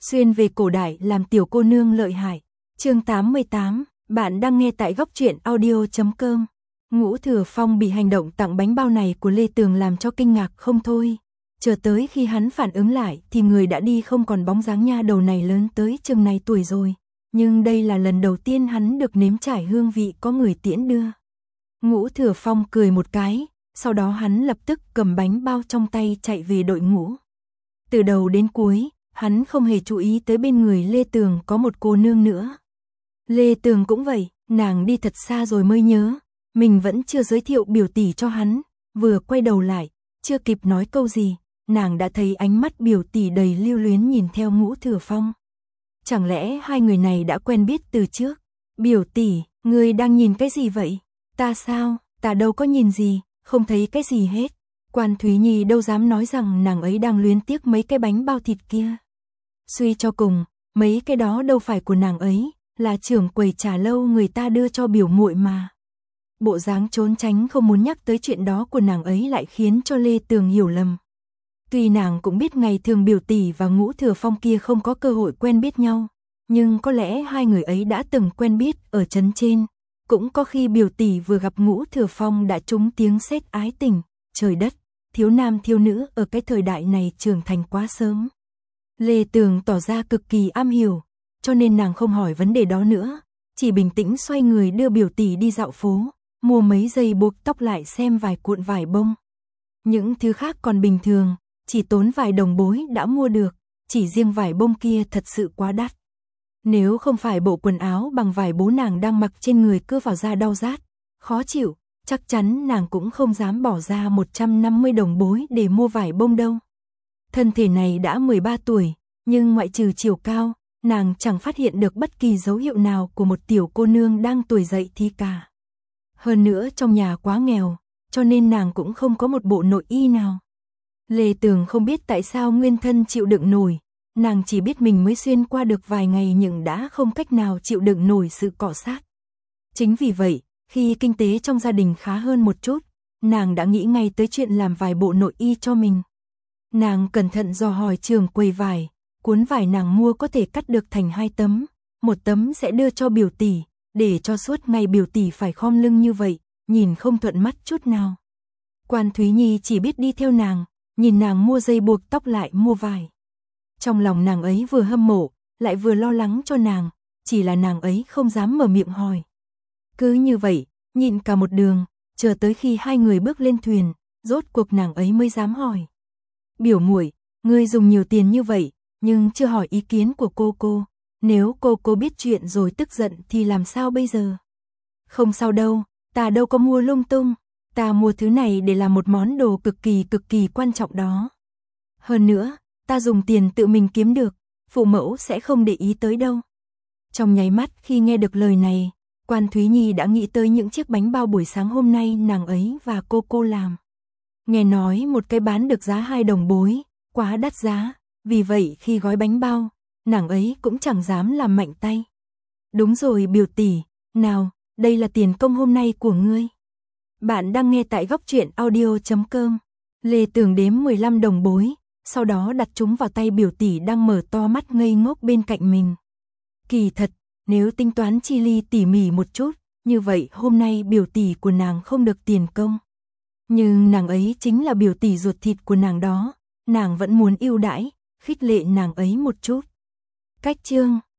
Xuyên về cổ đại làm tiểu cô nương lợi hại. Chương 88, bạn đang nghe tại góc truyện audio.com. Ngũ Thừa Phong bị hành động tặng bánh bao này của Lê Tường làm cho kinh ngạc không thôi. Chờ tới khi hắn phản ứng lại thì người đã đi không còn bóng dáng nha đầu này lớn tới chừng này tuổi rồi. Nhưng đây là lần đầu tiên hắn được nếm trải hương vị có người tiễn đưa. Ngũ Thừa Phong cười một cái, sau đó hắn lập tức cầm bánh bao trong tay chạy về đội ngũ. Từ đầu đến cuối, hắn không hề chú ý tới bên người Lê Tường có một cô nương nữa. Lê Tường cũng vậy, nàng đi thật xa rồi mới nhớ, mình vẫn chưa giới thiệu biểu tỷ cho hắn, vừa quay đầu lại, chưa kịp nói câu gì, nàng đã thấy ánh mắt biểu tỷ đầy lưu luyến nhìn theo Ngũ Thừa Phong. Chẳng lẽ hai người này đã quen biết từ trước? Biểu tỷ, ngươi đang nhìn cái gì vậy? Ta sao? Ta đâu có nhìn gì, không thấy cái gì hết. Quan Thúy Nhi đâu dám nói rằng nàng ấy đang luyến tiếc mấy cái bánh bao thịt kia. Suy cho cùng, mấy cái đó đâu phải của nàng ấy, là trưởng quầy trà lâu người ta đưa cho biểu muội mà. Bộ dáng trốn tránh không muốn nhắc tới chuyện đó của nàng ấy lại khiến cho Lê Tường hiểu lầm. Tuy nàng cũng biết ngày thường biểu tỷ và Ngũ Thừa Phong kia không có cơ hội quen biết nhau, nhưng có lẽ hai người ấy đã từng quen biết ở trấn trên. Cũng có khi biểu tỷ vừa gặp Ngũ Thừa Phong đã trúng tiếng sét ái tình, trời đất, thiếu nam thiếu nữ ở cái thời đại này trưởng thành quá sớm. Lê Tường tỏ ra cực kỳ am hiểu, cho nên nàng không hỏi vấn đề đó nữa, chỉ bình tĩnh xoay người đưa biểu tỷ đi dạo phố, mua mấy dây buộc tóc lại xem vài cuộn vải bông. Những thứ khác còn bình thường, chỉ tốn vài đồng bối đã mua được, chỉ riêng vải bông kia thật sự quá đắt. Nếu không phải bộ quần áo bằng vải bố nàng đang mặc trên người cưa vào da đau rát, khó chịu, chắc chắn nàng cũng không dám bỏ ra 150 đồng bối để mua vải bông đâu. Thân thể này đã 13 tuổi, nhưng ngoại trừ chiều cao, nàng chẳng phát hiện được bất kỳ dấu hiệu nào của một tiểu cô nương đang tuổi dậy thì cả. Hơn nữa trong nhà quá nghèo, cho nên nàng cũng không có một bộ nội y nào. Lê Tường không biết tại sao nguyên thân chịu đựng nổi, nàng chỉ biết mình mới xuyên qua được vài ngày nhưng đã không cách nào chịu đựng nổi sự cọ sát. Chính vì vậy, khi kinh tế trong gia đình khá hơn một chút, nàng đã nghĩ ngay tới chuyện làm vài bộ nội y cho mình. Nàng cẩn thận dò hỏi trưởng quầy vải, cuốn vải nàng mua có thể cắt được thành 2 tấm, một tấm sẽ đưa cho biểu tỷ, để cho suốt ngày biểu tỷ phải khom lưng như vậy, nhìn không thuận mắt chút nào. Quan Thúy Nhi chỉ biết đi theo nàng, nhìn nàng mua dây buộc tóc lại mua vải. Trong lòng nàng ấy vừa hâm mộ, lại vừa lo lắng cho nàng, chỉ là nàng ấy không dám mở miệng hỏi. Cứ như vậy, nhịn cả một đường, chờ tới khi hai người bước lên thuyền, rốt cuộc nàng ấy mới dám hỏi. Biểu muội, ngươi dùng nhiều tiền như vậy, nhưng chưa hỏi ý kiến của cô, nếu cô biết chuyện rồi tức giận thì làm sao bây giờ? Không sao đâu, ta đâu có mua lung tung, ta mua thứ này để làm một món đồ cực kỳ quan trọng đó. Hơn nữa, ta dùng tiền tự mình kiếm được, phụ mẫu sẽ không để ý tới đâu. Trong nháy mắt khi nghe được lời này, Quan Thúy Nhi đã nghĩ tới những chiếc bánh bao buổi sáng hôm nay nàng ấy và cô làm. Nghe nói một cái bán được giá 2 đồng bối, quá đắt giá, vì vậy khi gói bánh bao, nàng ấy cũng chẳng dám làm mạnh tay. Đúng rồi biểu tỷ, nào, đây là tiền công hôm nay của ngươi. Bạn đang nghe tại góc truyện audio.com. Lê Tường đếm 15 đồng bối, sau đó đặt chúng vào tay biểu tỷ đang mở to mắt ngây ngốc bên cạnh mình. Kỳ thật, nếu tính toán chi ly tỉ mỉ một chút, như vậy hôm nay biểu tỷ của nàng không được tiền công. Nhưng nàng ấy chính là biểu tỷ ruột thịt của nàng đó, nàng vẫn muốn ưu đãi, khích lệ nàng ấy một chút. Cách chương